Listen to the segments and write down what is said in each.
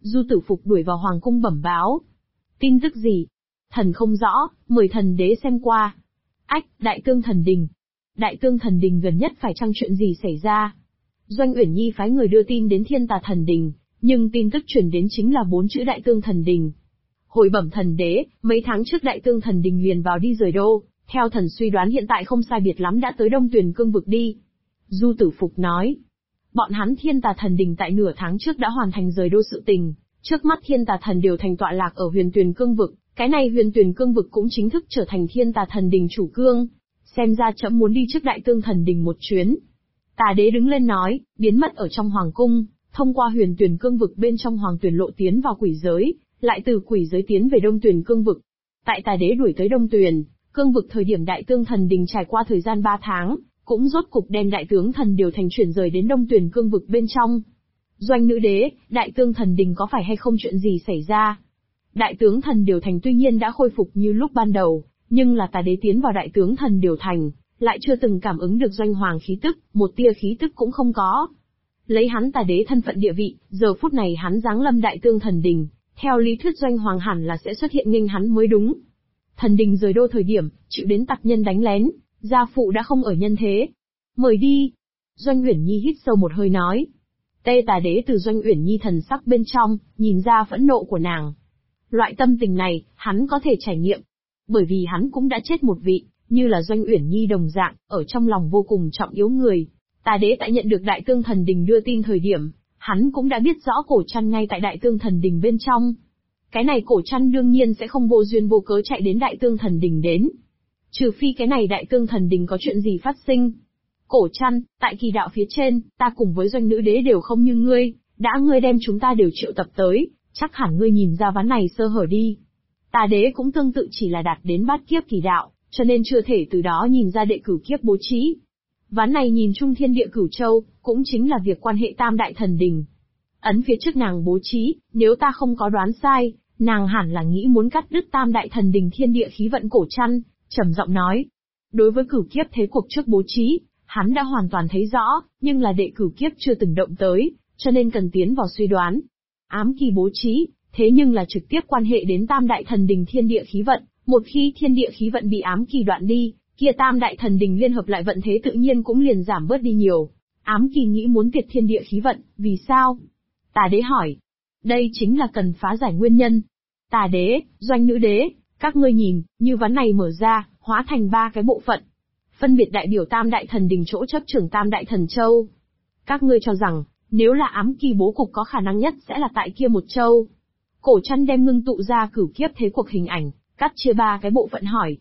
Du Tử Phục đuổi vào hoàng cung bẩm báo. Tin tức gì? Thần không rõ, mời thần đế xem qua. Ách, Đại Tương Thần Đình. Đại Tương Thần Đình gần nhất phải chăng chuyện gì xảy ra? Doanh Uyển Nhi phái người đưa tin đến Thiên Tà Thần Đình, nhưng tin tức truyền đến chính là 4 chữ Đại Tương Thần Đình. Hồi bẩm thần đế, mấy tháng trước Đại Tương Thần Đình liền vào đi rời đô, theo thần suy đoán hiện tại không sai biệt lắm đã tới Đông Tuyền Cương vực đi. Du Tử Phục nói, bọn hắn Thiên Tà Thần Đình tại nửa tháng trước đã hoàn thành rời đô sự tình, trước mắt Thiên Tà Thần đều thành tọa lạc ở Huyền Tuyền Cương vực, cái này Huyền Tuyền Cương vực cũng chính thức trở thành Thiên Tà Thần Đình chủ cương. Xem ra trẫm muốn đi trước Đại Tương Thần Đình một chuyến. Tà đế đứng lên nói, biến mất ở trong hoàng cung, thông qua Huyền Tuyền Cương vực bên trong Hoàng Tuyền lộ tiến vào quỷ giới, lại từ quỷ giới tiến về Đông Tuyền Cương vực. Tại Tà đế đuổi tới Đông Tuyền Cương vực thời điểm Đại Tương Thần Đình trải qua thời gian 3 tháng, cũng rốt cục đem Đại Tướng Thần Điều thành chuyển rời đến Đông Tuyền Cương vực bên trong. Doanh nữ đế, Đại Tương Thần Đình có phải hay không chuyện gì xảy ra? Đại Tướng Thần Điều thành tuy nhiên đã khôi phục như lúc ban đầu, nhưng là Tà đế tiến vào Đại Tướng Thần Điều thành, lại chưa từng cảm ứng được doanh hoàng khí tức, một tia khí tức cũng không có. Lấy hắn Tà đế thân phận địa vị, giờ phút này hắn giáng lâm Đại Tương Thần Đình, theo lý thuyết doanh hoàng hẳn là sẽ xuất hiện nghênh hắn mới đúng. Thần đình rời đô thời điểm, chịu đến tặc nhân đánh lén, gia phụ đã không ở nhân thế. Mời đi. Doanh Uyển Nhi hít sâu một hơi nói. Tê Tà đế từ Doanh Uyển Nhi thần sắc bên trong, nhìn ra phẫn nộ của nàng. Loại tâm tình này, hắn có thể trải nghiệm. Bởi vì hắn cũng đã chết một vị, như là Doanh Uyển Nhi đồng dạng, ở trong lòng vô cùng trọng yếu người. Tà đế tại nhận được Đại Tương Thần Đình đưa tin thời điểm, hắn cũng đã biết rõ cổ trăn ngay tại Đại Tương Thần Đình bên trong. Cái này cổ trăn đương nhiên sẽ không vô duyên vô cớ chạy đến Đại Tương Thần Đình đến. Trừ phi cái này Đại Tương Thần Đình có chuyện gì phát sinh. Cổ trăn, tại kỳ đạo phía trên, ta cùng với doanh nữ đế đều không như ngươi, đã ngươi đem chúng ta đều triệu tập tới, chắc hẳn ngươi nhìn ra ván này sơ hở đi. Tà đế cũng tương tự chỉ là đạt đến bát kiếp kỳ đạo, cho nên chưa thể từ đó nhìn ra đệ cửu kiếp bố trí. Ván này nhìn chung thiên địa cửu châu, cũng chính là việc quan hệ Tam Đại Thần Đình. Ấn phía trước nàng bố trí, nếu ta không có đoán sai, nàng hẳn là nghĩ muốn cắt đứt Tam Đại Thần Đình thiên địa khí vận cổ trăn, trầm giọng nói. Đối với cửu kiếp thế cuộc trước bố trí, hắn đã hoàn toàn thấy rõ, nhưng là đệ cửu kiếp chưa từng động tới, cho nên cần tiến vào suy đoán. Ám kỳ bố trí, thế nhưng là trực tiếp quan hệ đến Tam Đại Thần Đình thiên địa khí vận, một khi thiên địa khí vận bị ám kỳ đoạn đi, kia Tam Đại Thần Đình liên hợp lại vận thế tự nhiên cũng liền giảm bớt đi nhiều. Ám kỳ nghĩ muốn tiệt thiên địa khí vận, vì sao? Tà đế hỏi. Đây chính là cần phá giải nguyên nhân. Tà đế, doanh nữ đế, các ngươi nhìn, như ván này mở ra, hóa thành 3 cái bộ phận. Phân biệt đại biểu Tam Đại Thần Đình chỗ chấp trưởng Tam Đại Thần Châu. Các ngươi cho rằng, nếu là ám kỳ bố cục có khả năng nhất sẽ là tại kia một châu. Cổ trăn đem ngưng tụ ra cửu kiếp thế cuộc hình ảnh, cắt chia 3 cái bộ phận hỏi.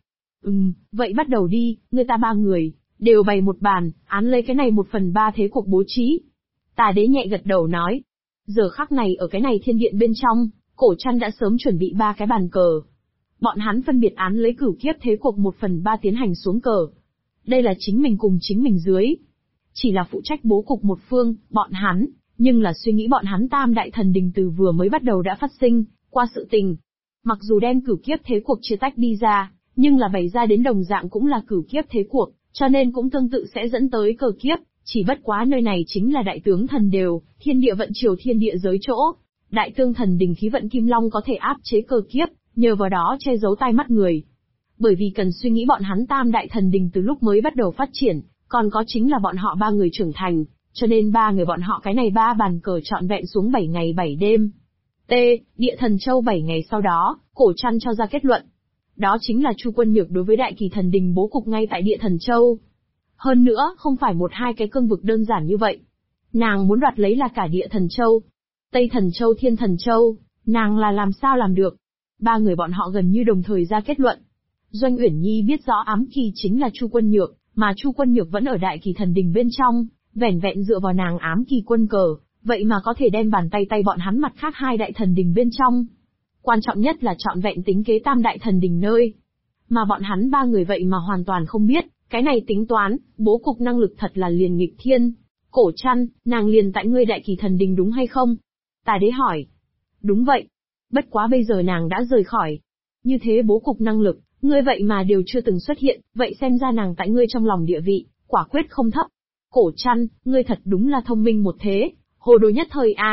Vậy bắt đầu đi, người ta 3 người, đều bày một bàn, án lấy cái này 1/3 thế cuộc bố trí. Tà đế nhẹ gật đầu nói. Giờ khắc này ở cái này thiên điện bên trong, cổ trăn đã sớm chuẩn bị 3 cái bàn cờ. Bọn hắn phân biệt án lấy cửu kiếp thế cuộc 1/3 tiến hành xuống cờ. Đây là chính mình cùng chính mình dưới. Chỉ là phụ trách bố cục một phương, bọn hắn, nhưng là suy nghĩ bọn hắn Tam Đại Thần Đình từ vừa mới bắt đầu đã phát sinh, qua sự tình. Mặc dù đem cửu kiếp thế cuộc chia tách đi ra, nhưng là bày ra đến đồng dạng cũng là cửu kiếp thế cuộc, cho nên cũng tương tự sẽ dẫn tới cờ kiếp, chỉ bất quá nơi này chính là Đại Tướng Thần Đều, thiên địa vận chiều thiên địa giới chỗ. Đại Tương Thần Đình khí vận Kim Long có thể áp chế cờ kiếp, nhờ vào đó che giấu tai mắt người. Bởi vì cần suy nghĩ bọn hắn Tam Đại Thần Đình từ lúc mới bắt đầu phát triển, còn có chính là bọn họ 3 người trưởng thành, cho nên 3 người bọn họ cái này 3 bàn cờ trọn vẹn xuống 7 ngày 7 đêm. Địa Thần Châu 7 ngày sau đó, cổ trăn cho ra kết luận. Đó chính là Chu Quân Nhược đối với Đại Kỳ Thần Đình bố cục ngay tại Địa Thần Châu. Hơn nữa, không phải 1-2 cái cương vực đơn giản như vậy. Nàng muốn đoạt lấy là cả Địa Thần Châu, Tây Thần Châu, Thiên Thần Châu, nàng là làm sao làm được. 3 người bọn họ gần như đồng thời ra kết luận. Doanh Uyển Nhi biết rõ ám kỳ chính là Chu Quân Nhược, mà Chu Quân Nhược vẫn ở Đại Kỳ Thần Đình bên trong, vẻn vẹn dựa vào nàng ám kỳ quân cờ, vậy mà có thể đem bàn tay bọn hắn mặt khác 2 Đại Thần Đình bên trong. Quan trọng nhất là trọn vẹn tính kế Tam Đại Thần Đình nơi. Mà bọn hắn 3 người vậy mà hoàn toàn không biết, cái này tính toán, bố cục năng lực thật là liền nghịch thiên. Cổ trăn, nàng liền tại ngươi Đại Kỳ Thần Đình đúng hay không? Tà đế hỏi. Đúng vậy. Bất quá bây giờ nàng đã rời khỏi. Như thế bố cục năng lực, ngươi vậy mà đều chưa từng xuất hiện, vậy xem ra nàng tại ngươi trong lòng địa vị, quả quyết không thấp. Cổ trăn, ngươi thật đúng là thông minh một thế, hồ đồ nhất thời a.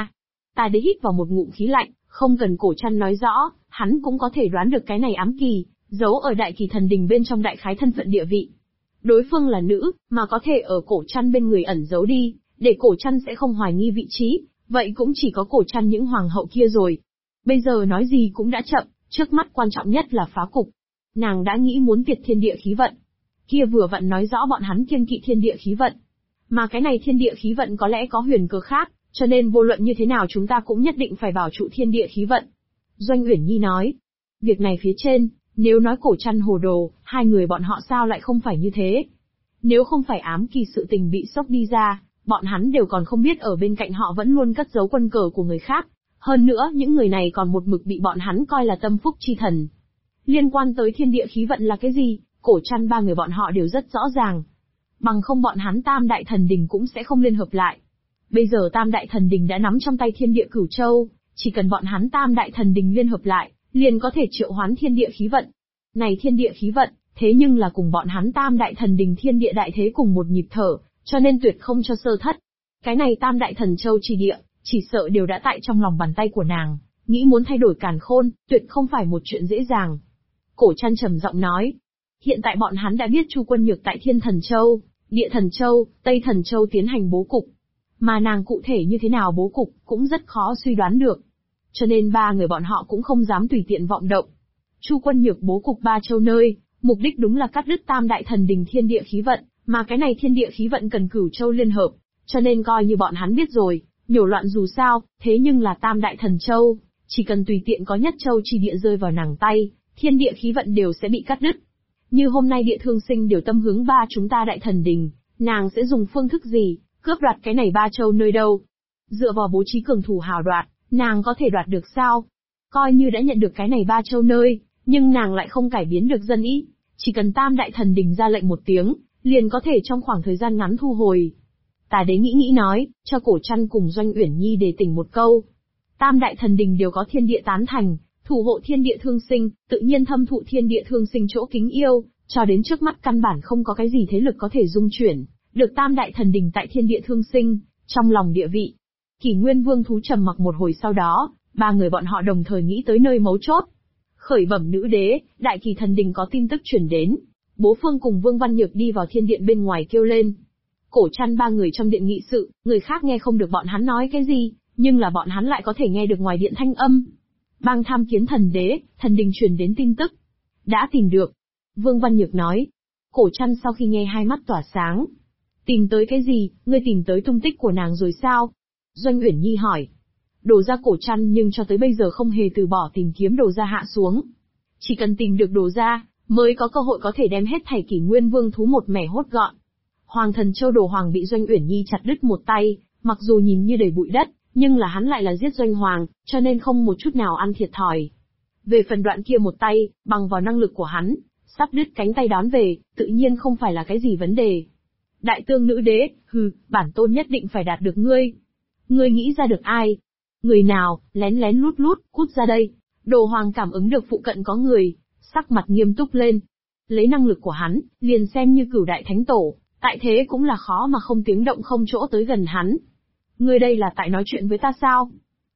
Tà đế hít vào một ngụm khí lạnh, không cần Cổ Trăn nói rõ, hắn cũng có thể đoán được cái này ám kỳ, giấu ở Đại Kỳ Thần Đình bên trong đại khái thân phận địa vị. Đối phương là nữ, mà có thể ở Cổ Trăn bên người ẩn giấu đi, để Cổ Trăn sẽ không hoài nghi vị trí, vậy cũng chỉ có Cổ Trăn những hoàng hậu kia rồi. Bây giờ nói gì cũng đã chậm, trước mắt quan trọng nhất là phá cục. Nàng đã nghĩ muốn tiệt thiên địa khí vận. Kia vừa vặn nói rõ bọn hắn kiêng kỵ thiên địa khí vận. Mà cái này thiên địa khí vận có lẽ có huyền cơ khác, cho nên vô luận như thế nào chúng ta cũng nhất định phải bảo trụ thiên địa khí vận. Doanh Uyển Nhi nói, việc này phía trên, nếu nói Cổ Trăn hồ đồ, hai người bọn họ sao lại không phải như thế? Nếu không phải ám kỳ sự tình bị sốc đi ra, bọn hắn đều còn không biết ở bên cạnh họ vẫn luôn cất giấu quân cờ của người khác. Hơn nữa những người này còn một mực bị bọn hắn coi là tâm phúc chi thần. Liên quan tới thiên địa khí vận là cái gì, Cổ Trăn ba người bọn họ đều rất rõ ràng. Bằng không bọn hắn Tam Đại Thần Đình cũng sẽ không liên hợp lại. Bây giờ Tam Đại Thần Đình đã nắm trong tay thiên địa cửu châu, chỉ cần bọn hắn Tam Đại Thần Đình liên hợp lại, liền có thể triệu hoán thiên địa khí vận. Này thiên địa khí vận, thế nhưng là cùng bọn hắn Tam Đại Thần Đình thiên địa đại thế cùng một nhịp thở, cho nên tuyệt không cho sơ thất. Cái này Tam Đại Thần Châu chi địa, chỉ sợ đều đã tại trong lòng bàn tay của nàng, nghĩ muốn thay đổi càn khôn, tuyệt không phải một chuyện dễ dàng. Cổ Trăn trầm giọng nói, hiện tại bọn hắn đã biết Chu Quân Nhược tại Thiên Thần Châu, Địa Thần Châu, Tây Thần Châu tiến hành bố cục, mà nàng cụ thể như thế nào bố cục cũng rất khó suy đoán được. Cho nên ba người bọn họ cũng không dám tùy tiện vọng động. Chu Quân Nhược bố cục ba châu nơi, mục đích đúng là cắt đứt Tam Đại Thần Đình thiên địa khí vận, mà cái này thiên địa khí vận cần cửu châu liên hợp, cho nên coi như bọn hắn biết rồi, nhổ loạn dù sao, thế nhưng là Tam Đại Thần Châu, chỉ cần tùy tiện có nhất châu chi địa rơi vào nàng tay, thiên địa khí vận đều sẽ bị cắt đứt. Như hôm nay Địa Thương Sinh đều tâm hướng ba chúng ta Đại Thần Đình, nàng sẽ dùng phương thức gì, cướp đoạt cái này ba châu nơi đâu? Dựa vào bố trí cường thủ hào đoạt, nàng có thể đoạt được sao? Coi như đã nhận được cái này ba châu nơi, nhưng nàng lại không cải biến được dân ý, chỉ cần Tam Đại Thần Đình ra lệnh một tiếng, liền có thể trong khoảng thời gian ngắn thu hồi. Tà đế nghĩ nói, cho Cổ Trăn cùng Doanh Uyển Nhi đề tỉnh một câu. Tam Đại Thần Đình đều có thiên địa tán thành, thủ hộ thiên địa thương sinh, tự nhiên thâm thụ thiên địa thương sinh chỗ kính yêu, cho đến trước mắt căn bản không có cái gì thế lực có thể dung chuyển, được Tam Đại Thần Đình tại thiên địa thương sinh, trong lòng địa vị. Kỷ Nguyên Vương thú trầm mặc một hồi sau đó, ba người bọn họ đồng thời nghĩ tới nơi mấu chốt. Khởi bẩm nữ đế, Đại Kỳ Thần Đình có tin tức truyền đến. Bố Phương cùng Vương Văn Nhược đi vào thiên điện bên ngoài kêu lên. Cổ Trăn ba người trong điện nghị sự, người khác nghe không được bọn hắn nói cái gì, nhưng là bọn hắn lại có thể nghe được ngoài điện thanh âm. Bang tham kiến thần đế, thần đình truyền đến tin tức. Đã tìm được. Vương Văn Nhược nói. Cổ Trăn sau khi nghe hai mắt tỏa sáng. Tìm tới cái gì, ngươi tìm tới tung tích của nàng rồi sao? Doanh Uyển Nhi hỏi. Đồ gia Cổ Trăn nhưng cho tới bây giờ không hề từ bỏ tìm kiếm đồ gia hạ xuống. Chỉ cần tìm được đồ gia, mới có cơ hội có thể đem hết thảy Kỷ Nguyên Vương thú một mẻ hốt gọn. Hoàng Thần Châu Đồ Hoàng bị Doanh Uyển Nhi chặt đứt một tay, mặc dù nhìn như đầy bụi đất, nhưng là hắn lại là giết Doanh Hoàng, cho nên không một chút nào ăn thiệt thòi. Về phần đoạn kia một tay, bằng vào năng lực của hắn, sắp đứt cánh tay đón về, tự nhiên không phải là cái gì vấn đề. Đại tương nữ đế, bản tôn nhất định phải đạt được ngươi. Ngươi nghĩ ra được ai? Người nào, lén lén lút lút, cút ra đây. Đồ Hoàng cảm ứng được phụ cận có người, sắc mặt nghiêm túc lên. Lấy năng lực của hắn, liền xem như cửu đại thánh tổ, tại thế cũng là khó mà không tiếng động không chỗ tới gần hắn. Ngươi đây là tại nói chuyện với ta sao?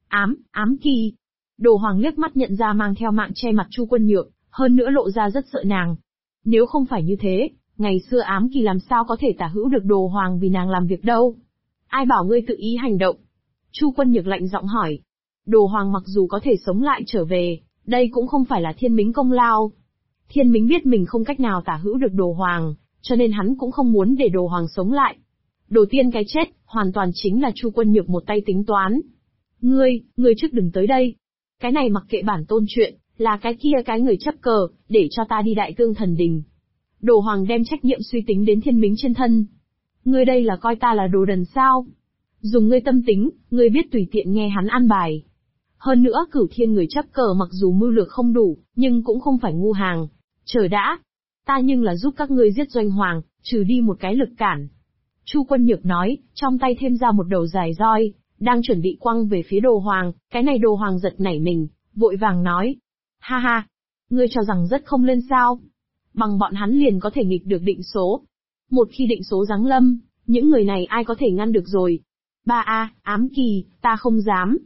Ám kỳ. Đồ Hoàng liếc mắt nhận ra mang theo mạng che mặt Chu Quân Nhược, hơn nữa lộ ra rất sợ nàng. Nếu không phải như thế, ngày xưa ám kỳ làm sao có thể tả hữu được Đồ Hoàng vì nàng làm việc đâu? Ai bảo ngươi tự ý hành động? Chu Quân Nhược lạnh giọng hỏi. Đồ Hoàng mặc dù có thể sống lại trở về, đây cũng không phải là Thiên Mính công lao. Thiên Mính biết mình không cách nào tả hữu được Đồ Hoàng, cho nên hắn cũng không muốn để Đồ Hoàng sống lại. Đồ tiên cái chết, hoàn toàn chính là Chu Quân Nhược một tay tính toán. Ngươi trước đừng tới đây. Cái này mặc kệ bản tôn chuyện, là cái kia cái người chấp cờ, để cho ta đi Đại Tương Thần Đình. Đồ Hoàng đem trách nhiệm suy tính đến Thiên Mính trên thân. Ngươi đây là coi ta là đồ đần sao? Dùng ngươi tâm tính, ngươi biết tùy tiện nghe hắn an bài. Hơn nữa Cửu Thiên người chấp cờ mặc dù mưu lược không đủ, nhưng cũng không phải ngu hàng. Chờ đã. Ta nhưng là giúp các ngươi giết Doanh Hoàng, trừ đi một cái lực cản. Chu Quân Nhược nói, trong tay thêm ra một đầu dài roi, đang chuẩn bị quăng về phía Đồ Hoàng, cái này Đồ Hoàng giật nảy mình, vội vàng nói. Ha ha, ngươi cho rằng rất không lên sao? Bằng bọn hắn liền có thể nghịch được định số. Một khi định số giáng lâm, những người này ai có thể ngăn được rồi? Ám kỳ, ta không dám.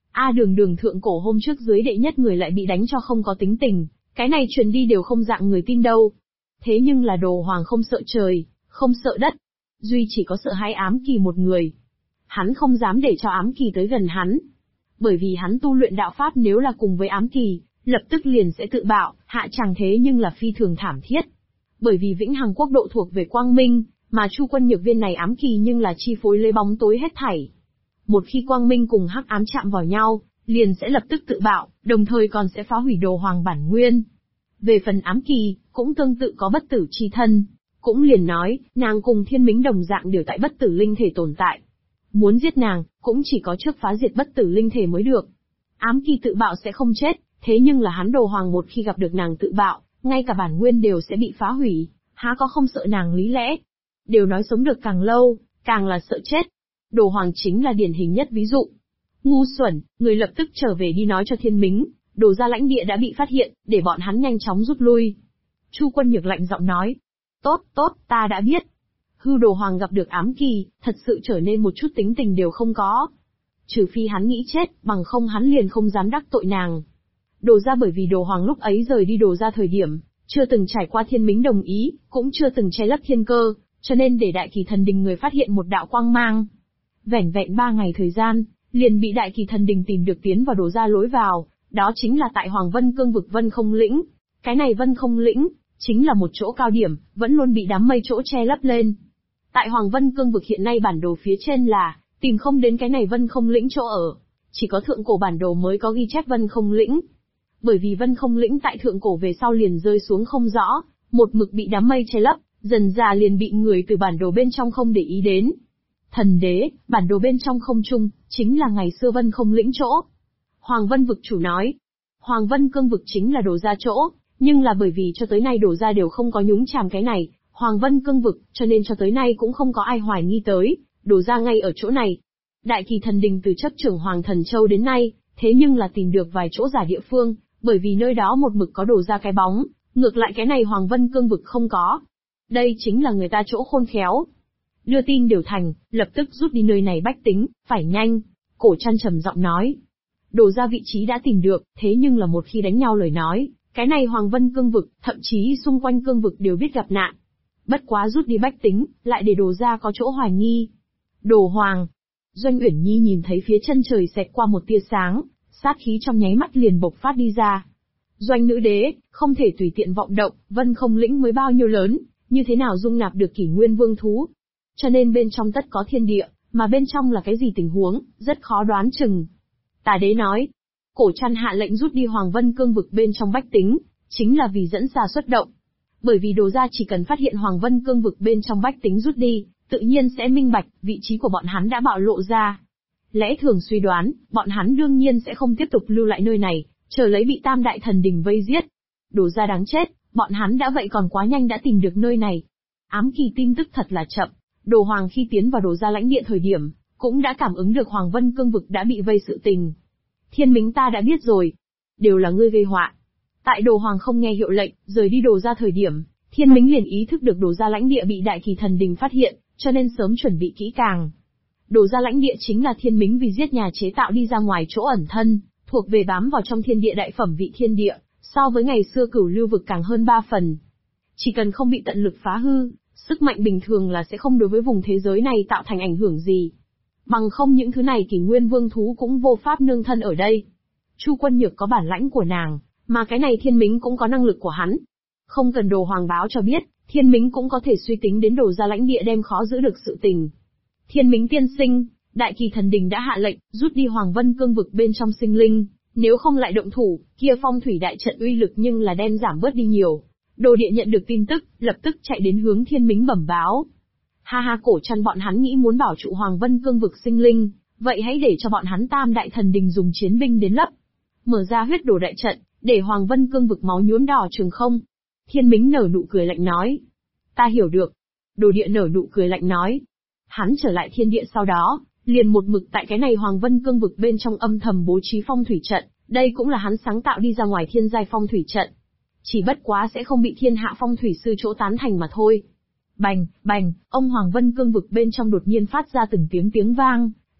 Đường đường thượng cổ hôm trước dưới đệ nhất người lại bị đánh cho không có tính tình, cái này truyền đi đều không dạng người tin đâu. Thế nhưng là Đồ Hoàng không sợ trời, không sợ đất. Duy chỉ có sợ hãi Ám Kỳ một người. Hắn không dám để cho Ám Kỳ tới gần hắn. Bởi vì hắn tu luyện đạo pháp nếu là cùng với Ám Kỳ, lập tức liền sẽ tự bạo, hạ chẳng thế nhưng là phi thường thảm thiết. Bởi vì Vĩnh Hằng quốc độ thuộc về Quang Minh, mà Chu Quân Nhược viên này Ám Kỳ nhưng là chi phối lấy bóng tối hết thảy. Một khi Quang Minh cùng Hắc Ám chạm vào nhau, liền sẽ lập tức tự bạo, đồng thời còn sẽ phá hủy Đồ Hoàng bản nguyên. Về phần Ám Kỳ, cũng tương tự có bất tử chi thân. Cũng liền nói, nàng cùng Thiên Mính đồng dạng đều tại bất tử linh thể tồn tại. Muốn giết nàng, cũng chỉ có trước phá diệt bất tử linh thể mới được. Ám Kỳ tự bạo sẽ không chết, thế nhưng là hắn Đồ Hoàng một khi gặp được nàng tự bạo, ngay cả bản nguyên đều sẽ bị phá hủy, há có không sợ nàng lý lẽ. Đều nói sống được càng lâu, càng là sợ chết. Đồ Hoàng chính là điển hình nhất ví dụ. Ngu xuẩn, người lập tức trở về đi nói cho Thiên Mính, Đồ gia lãnh địa đã bị phát hiện, để bọn hắn nhanh chóng rút lui. Chu Quân Nhược lạnh giọng nói. Tốt, ta đã biết. Hư Đồ Hoàng gặp được Ám Kỳ, thật sự trở nên một chút tính tình đều không có. Trừ phi hắn nghĩ chết, bằng không hắn liền không dám đắc tội nàng. Đồ gia bởi vì Đồ Hoàng lúc ấy rời đi Đồ gia thời điểm, chưa từng trải qua Thiên Mính đồng ý, cũng chưa từng che lấp thiên cơ, cho nên để Đại Kỳ Thần Đình người phát hiện một đạo quang mang. Vẻn vẹn 3 ngày thời gian, liền bị Đại Kỳ Thần Đình tìm được tiến vào Đồ gia lối vào, đó chính là tại Hoàng Vân Cương vực Vân Không Lĩnh. Cái này Vân Không Lĩnh, chính là một chỗ cao điểm, vẫn luôn bị đám mây chỗ che lấp lên. Tại Hoàng Vân Cương vực hiện nay bản đồ phía trên là, tìm không đến cái này Vân Không Lĩnh chỗ ở. Chỉ có thượng cổ bản đồ mới có ghi chép Vân Không Lĩnh. Bởi vì Vân Không Lĩnh tại thượng cổ về sau liền rơi xuống không rõ, một mực bị đám mây che lấp, dần dà liền bị người từ bản đồ bên trong không để ý đến. Thần đế, bản đồ bên trong không trung, chính là ngày xưa Vân Không Lĩnh chỗ. Hoàng Vân vực chủ nói, Hoàng Vân Cương vực chính là Đồ gia chỗ, nhưng là bởi vì cho tới nay Đồ gia đều không có nhúng chàm cái này, Hoàng Vân Cương vực, cho nên cho tới nay cũng không có ai hoài nghi tới, Đồ gia ngay ở chỗ này. Đại Kỳ Thần Đình từ chấp trưởng Hoàng Thần Châu đến nay, thế nhưng là tìm được vài chỗ giả địa phương, bởi vì nơi đó một mực có Đồ gia cái bóng, ngược lại cái này Hoàng Vân Cương vực không có. Đây chính là người ta chỗ khôn khéo. Đưa tin đều thành, lập tức rút đi nơi này bách tính, phải nhanh. Cổ Trăn trầm giọng nói. Đồ gia vị trí đã tìm được, thế nhưng là một khi đánh nhau lời nói, cái này Hoàng Vân Cương vực, thậm chí xung quanh cương vực đều biết gặp nạn. Bất quá rút đi bách tính, lại để Đồ gia có chỗ hoài nghi. Đồ Hoàng. Doanh Uyển Nhi nhìn thấy phía chân trời xẹt qua một tia sáng, sát khí trong nháy mắt liền bộc phát đi ra. Doanh nữ đế, không thể tùy tiện vọng động, Vân Không Lĩnh mới bao nhiêu lớn, như thế nào dung nạp được Kỷ Nguyên Vương thú. Cho nên bên trong tất có thiên địa, mà bên trong là cái gì tình huống, rất khó đoán chừng. Tà đế nói, Cổ Trăn hạ lệnh rút đi Hoàng Vân Cương vực bên trong bách tính, chính là vì dẫn xà xuất động. Bởi vì Đồ gia chỉ cần phát hiện Hoàng Vân Cương vực bên trong bách tính rút đi, tự nhiên sẽ minh bạch, vị trí của bọn hắn đã bạo lộ ra. Lẽ thường suy đoán, bọn hắn đương nhiên sẽ không tiếp tục lưu lại nơi này, chờ lấy bị Tam Đại Thần Đình vây giết. Đồ gia đáng chết, bọn hắn đã vậy còn quá nhanh đã tìm được nơi này. Ám Kỳ tin tức thật là chậm, Đồ Hoàng khi tiến vào Đồ gia lãnh địa thời điểm, cũng đã cảm ứng được Hoàng Vân Cương vực đã bị vây sự tình. Thiên Mính ta đã biết rồi, đều là ngươi gây họa. Tại Đồ Hoàng không nghe hiệu lệnh, rời đi Đồ gia thời điểm, Thiên Mính liền ý thức được Đồ gia lãnh địa bị Đại Kỳ Thần Đình phát hiện, cho nên sớm chuẩn bị kỹ càng. Đồ gia lãnh địa chính là Thiên Mính vì giết nhà chế tạo đi ra ngoài chỗ ẩn thân, thuộc về bám vào trong thiên địa đại phẩm vị thiên địa, so với ngày xưa Cửu Lưu vực càng hơn 3 phần. Chỉ cần không bị tận lực phá hư, sức mạnh bình thường là sẽ không đối với vùng thế giới này tạo thành ảnh hưởng gì. Bằng không những thứ này Kỷ Nguyên Vương thú cũng vô pháp nương thân ở đây. Chu Quân Nhược có bản lãnh của nàng, mà cái này Thiên Mính cũng có năng lực của hắn. Không cần Đồ Hoàng báo cho biết, Thiên Mính cũng có thể suy tính đến Đồ gia lãnh địa đem khó giữ được sự tình. Thiên Mính tiên sinh, Đại Kỳ Thần Đình đã hạ lệnh, rút đi Hoàng Vân Cương vực bên trong sinh linh, nếu không lại động thủ, kia phong thủy đại trận uy lực nhưng là đem giảm bớt đi nhiều. Đồ địa nhận được tin tức, lập tức chạy đến hướng Thiên Mính bẩm báo. Ha ha, Cổ Trăn bọn hắn nghĩ muốn bảo trụ Hoàng Vân Cương vực sinh linh, vậy hãy để cho bọn hắn Tam Đại Thần Đình dùng chiến binh đến lấp. Mở ra huyết đồ đại trận, để Hoàng Vân Cương vực máu nhuốm đỏ trường không. Thiên Mính nở nụ cười lạnh nói. Ta hiểu được. Đồ địa nở nụ cười lạnh nói. Hắn trở lại thiên địa sau đó, liền một mực tại cái này Hoàng Vân Cương vực bên trong âm thầm bố trí phong thủy trận, đây cũng là hắn sáng tạo đi ra ngoài thiên giai phong thủy trận. Chỉ bất quá sẽ không bị thiên hạ phong thủy sư chỗ tán thành mà thôi. Bành, bành, ông Hoàng Vân Cương vực bên trong đột nhiên phát ra từng tiếng vang,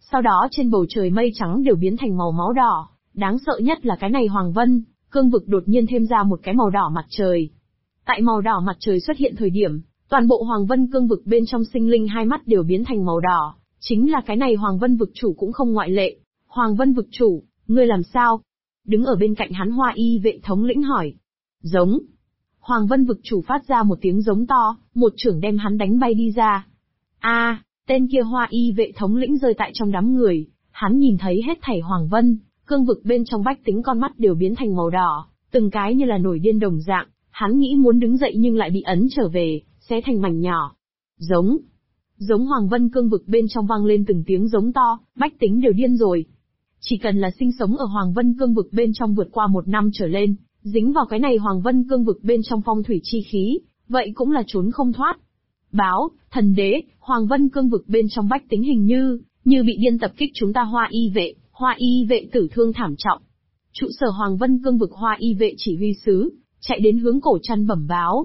Sau đó trên bầu trời mây trắng đều biến thành màu máu đỏ, đáng sợ nhất là cái này Hoàng Vân, cương vực đột nhiên thêm ra một cái màu đỏ mặt trời. Tại màu đỏ mặt trời xuất hiện thời điểm, toàn bộ Hoàng Vân cương vực bên trong sinh linh hai mắt đều biến thành màu đỏ, chính là cái này Hoàng Vân vực chủ cũng không ngoại lệ. Hoàng Vân vực chủ, ngươi làm sao? Đứng ở bên cạnh hắn Hoa Y vệ thống lĩnh hỏi. Giống. Hoàng Vân vực chủ phát ra một tiếng giống to, một chưởng đem hắn đánh bay đi ra. Tên kia Hoa Y vệ thống lĩnh rơi tại trong đám người, hắn nhìn thấy hết thảy Hoàng Vân, cương vực bên trong bách tính con mắt đều biến thành màu đỏ, từng cái như là nổi điên đồng dạng, hắn nghĩ muốn đứng dậy nhưng lại bị ấn trở về, xé thành mảnh nhỏ. Giống. Giống Hoàng Vân cương vực bên trong vang lên từng tiếng giống to, bách tính đều điên rồi. Chỉ cần là sinh sống ở Hoàng Vân cương vực bên trong vượt qua 1 năm trở lên, dính vào cái này Hoàng Vân cương vực bên trong phong thủy chi khí, vậy cũng là trốn không thoát. Báo, thần đế, Hoàng Vân cương vực bên trong bách tính hình như bị điên tập kích chúng ta Hoa Y vệ tử thương thảm trọng. Trụ sở Hoàng Vân cương vực Hoa Y vệ chỉ huy sứ, chạy đến hướng Cổ Trăn bẩm báo.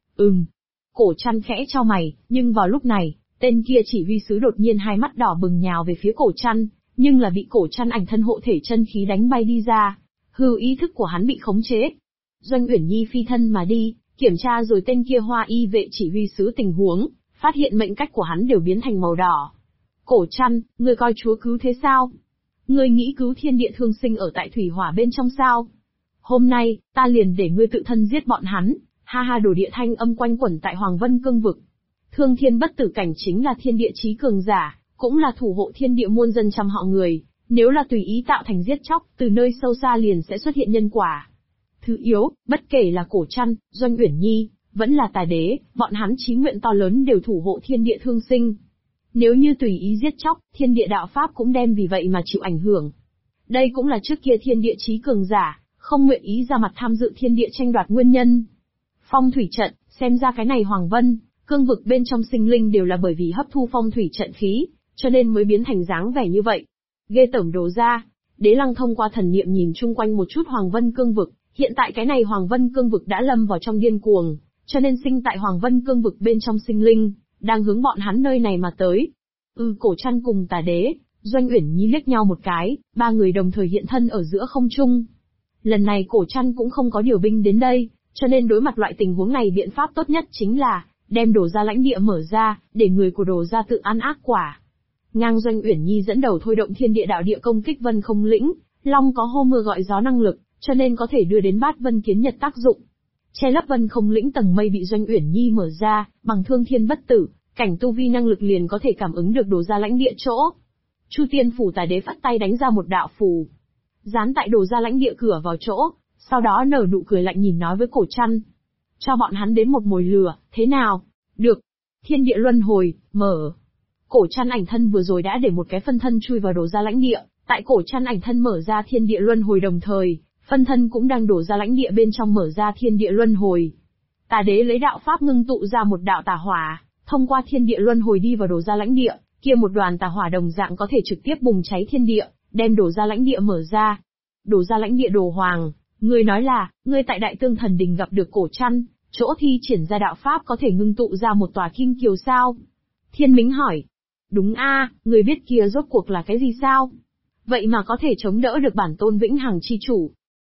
Cổ Trăn khẽ chau mày, nhưng vào lúc này, tên kia chỉ huy sứ đột nhiên hai mắt đỏ bừng nhào về phía Cổ Trăn, nhưng là bị Cổ Trăn ảnh thân hộ thể chân khí đánh bay đi ra. Ý thức của hắn bị khống chế. Doanh Uyển Nhi phi thân mà đi, kiểm tra rồi tên kia Hoa Y vệ chỉ huy sứ tình huống, phát hiện mệnh cách của hắn đều biến thành màu đỏ. Cổ Trăn, ngươi coi chúa cứu thế sao? Ngươi nghĩ cứu thiên địa thương sinh ở tại thủy hỏa bên trong sao? Hôm nay, ta liền để ngươi tự thân giết bọn hắn. Ha ha, đổ địa thanh âm quanh quẩn tại Hoàng Vân cương vực. Thương thiên bất tử cảnh chính là thiên địa chí cường giả, cũng là thủ hộ thiên địa muôn dân trăm họ người, nếu là tùy ý tạo thành giết chóc, từ nơi sâu xa liền sẽ xuất hiện nhân quả. Thứ yếu, bất kể là Cổ Trăn, Doanh Uyển Nhi, vẫn là Tà Đế, bọn hắn chí nguyện to lớn đều thủ hộ thiên địa thương sinh. Nếu như tùy ý giết chóc, thiên địa đạo pháp cũng đem vì vậy mà chịu ảnh hưởng. Đây cũng là trước kia thiên địa chí cường giả, không nguyện ý ra mặt tham dự thiên địa tranh đoạt nguyên nhân. Phong thủy trận, xem ra cái này Hoàng Vân, cương vực bên trong sinh linh đều là bởi vì hấp thu phong thủy trận khí, cho nên mới biến thành dáng vẻ như vậy. Ghê tởm đồ ra, Đế Lăng thông qua thần niệm nhìn chung quanh một chút Hoàng Vân cương vực, hiện tại cái này Hoàng Vân cương vực đã lâm vào trong điên cuồng, cho nên sinh tại Hoàng Vân cương vực bên trong sinh linh, đang hướng bọn hắn nơi này mà tới. Cổ Trăn cùng Tà Đế, Doanh Uyển Nhi liếc nhau một cái, ba người đồng thời hiện thân ở giữa không trung. Lần này Cổ Trăn cũng không có điều binh đến đây, cho nên đối mặt loại tình huống này biện pháp tốt nhất chính là đem Đồ gia lãnh địa mở ra, để người của Đồ gia tự ăn ác quả. Ngang Doanh Uyển Nhi dẫn đầu thôi động thiên địa đạo địa công kích Vân Không Lĩnh, Long có hô mưa gọi gió năng lực, cho nên có thể đưa đến Bát Vân Kiến Nhật tác dụng. Che lấp Vân Không Lĩnh tầng mây bị Doanh Uyển Nhi mở ra, bằng thương thiên bất tử, cảnh tu vi năng lực liền có thể cảm ứng được Đồ gia lãnh địa chỗ. Chu Tiên phủ Tà Đế phất tay đánh ra một đạo phù, dán tại Đồ gia lãnh địa cửa vào chỗ, sau đó nở nụ cười lạnh nhìn nói với Cổ Trăn. Cho bọn hắn đến một mồi lửa, thế nào? Được. Thiên địa luân hồi, mở. Cổ Trăn ảnh thân vừa rồi đã để một cái phân thân chui vào Đồ gia lãnh địa, tại Cổ Trăn ảnh thân mở ra thiên địa luân hồi đồng thời, phân thân cũng đang đổ ra lãnh địa bên trong mở ra thiên địa luân hồi. Tà Đế lấy đạo pháp ngưng tụ ra một đạo tà hỏa, thông qua thiên địa luân hồi đi vào Đồ gia lãnh địa, kia một đoàn tà hỏa đồng dạng có thể trực tiếp bùng cháy thiên địa, đem Đồ gia lãnh địa mở ra. Đồ gia lãnh địa Đồ Hoàng, ngươi nói là, ngươi tại Đại Tương Thần Đình gặp được Cổ Trăn, chỗ thi triển ra đạo pháp có thể ngưng tụ ra một tòa kim kiều sao? Thiên Mính hỏi. Đúng a, ngươi biết kia rốt cuộc là cái gì sao? Vậy mà có thể chống đỡ được bản tôn vĩnh hằng chi chủ.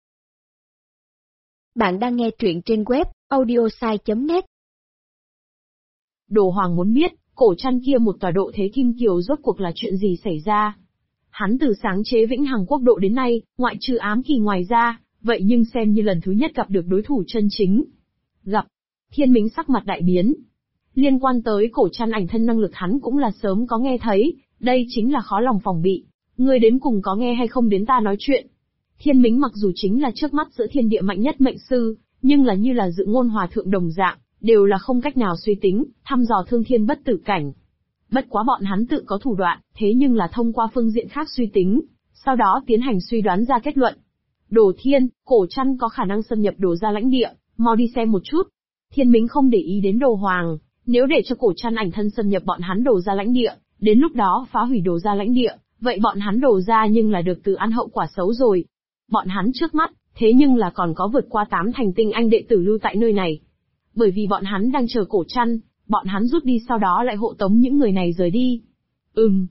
Bạn đang nghe truyện trên web audiosai.net. Đồ Hoàng muốn biết, Cổ Trăn kia một tòa độ thế kim kiều rốt cuộc là chuyện gì xảy ra. Hắn từ sáng chế vĩnh hằng quốc độ đến nay, ngoại trừ ám kỳ ngoài ra, vậy nhưng xem như lần thứ nhất gặp được đối thủ chân chính. Gặp, Thiên Mính sắc mặt đại biến. Liên quan tới Cổ Trăn ảnh thân năng lực hắn cũng là sớm có nghe thấy, đây chính là khó lòng phòng bị. Ngươi đến cùng có nghe hay không đến ta nói chuyện? Thiên Mính mặc dù chính là trước mắt giữa thiên địa mạnh nhất mệnh sư, nhưng là như là dự ngôn hòa thượng đồng dạng, đều là không cách nào suy tính, thăm dò thương thiên bất tử cảnh. Bất quá bọn hắn tự có thủ đoạn, thế nhưng là thông qua phương diện khác suy tính, sau đó tiến hành suy đoán ra kết luận. Đồ Thiên, Cổ Trăn có khả năng xâm nhập Đồ gia lãnh địa, mau đi xem một chút. Thiên Mính không để ý đến Đồ Hoàng, nếu để cho Cổ Trăn ảnh thân xâm nhập bọn hắn Đồ gia lãnh địa, đến lúc đó phá hủy Đồ gia lãnh địa, vậy bọn hắn Đồ gia nhưng là được từ ăn hậu quả xấu rồi. Bọn hắn trước mắt, thế nhưng là còn có vượt qua 8 thành tinh anh đệ tử lưu tại nơi này. Bởi vì bọn hắn đang chờ Cổ Trăn, bọn hắn rút đi sau đó lại hộ tống những người này rời đi.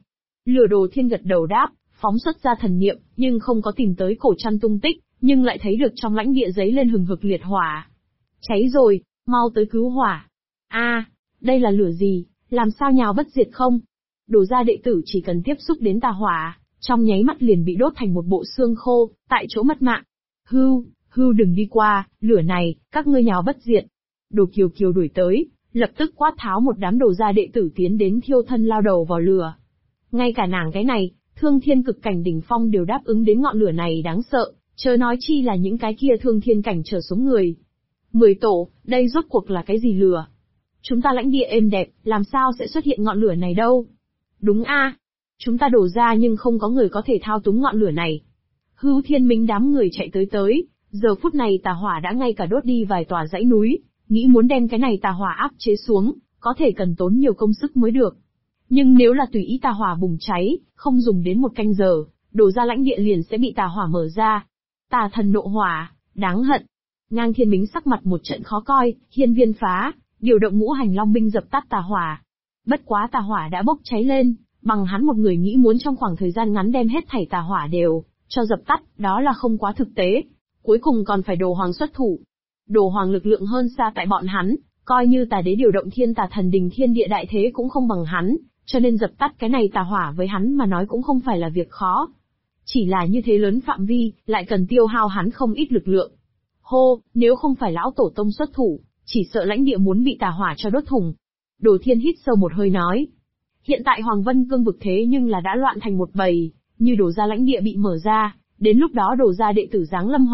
Lửa Đồ Thiên gật đầu đáp, phóng xuất ra thần niệm, nhưng không có tìm tới cổ trăn tung tích, nhưng lại thấy được trong lãnh địa giấy lên hừng hực liệt hỏa. Cháy rồi, mau tới cứu hỏa. Đây là lửa gì, làm sao nhào bất diệt không? Đồ gia đệ tử chỉ cần tiếp xúc đến tà hỏa, trong nháy mắt liền bị đốt thành một bộ xương khô, tại chỗ mất mạng. Hưu đừng đi qua, lửa này, các ngươi nhào bất diệt. Đồ Kiều Kiều đuổi tới, lập tức quát tháo một đám đồ gia đệ tử tiến đến thiêu thân lao đầu vào lửa. Ngay cả nàng cái này, thương thiên cực cảnh đỉnh phong đều đáp ứng đến ngọn lửa này đáng sợ, chớ nói chi là những cái kia thương thiên cảnh trở xuống người. 10 tổ, đây rốt cuộc là cái gì lửa? Chúng ta lãnh địa êm đẹp, làm sao sẽ xuất hiện ngọn lửa này đâu? Đúng chúng ta đổ ra nhưng không có người có thể thao túng ngọn lửa này. Hưu Thiên Minh đám người chạy tới, giờ phút này tà hỏa đã ngay cả đốt đi vài tòa dãy núi, nghĩ muốn đem cái này tà hỏa áp chế xuống, có thể cần tốn nhiều công sức mới được. Nhưng nếu là tùy ý tà hỏa bùng cháy, không dùng đến một canh giờ, đổ ra lãnh địa liền sẽ bị tà hỏa mở ra. Tà thần nộ hỏa, đáng hận. Ngang Thiên Minh sắc mặt một trận khó coi, hiên viên phá, điều động ngũ hành long binh dập tắt tà hỏa. Bất quá tà hỏa đã bốc cháy lên, bằng hắn một người nghĩ muốn trong khoảng thời gian ngắn đem hết thảy tà hỏa đều cho dập tắt, đó là không quá thực tế. Cuối cùng còn phải Đồ Hoàng xuất thủ. Đồ Hoàng lực lượng hơn xa tại bọn hắn, coi như tà đế điều động thiên tà thần đình thiên địa đại thế cũng không bằng hắn, cho nên dập tắt cái này tà hỏa với hắn mà nói cũng không phải là việc khó. Chỉ là như thế lớn phạm vi, lại cần tiêu hao hắn không ít lực lượng. Nếu không phải lão tổ tông xuất thủ, chỉ sợ lãnh địa muốn bị tà hỏa cho đốt thủng. Đồ Thiên hít sâu một hơi nói. Hiện tại Hoàng Vân Cương vực thế nhưng là đã loạn thành một bầy, như Đồ gia lãnh địa bị mở ra, đến lúc đó Đồ gia đệ tử giáng lâm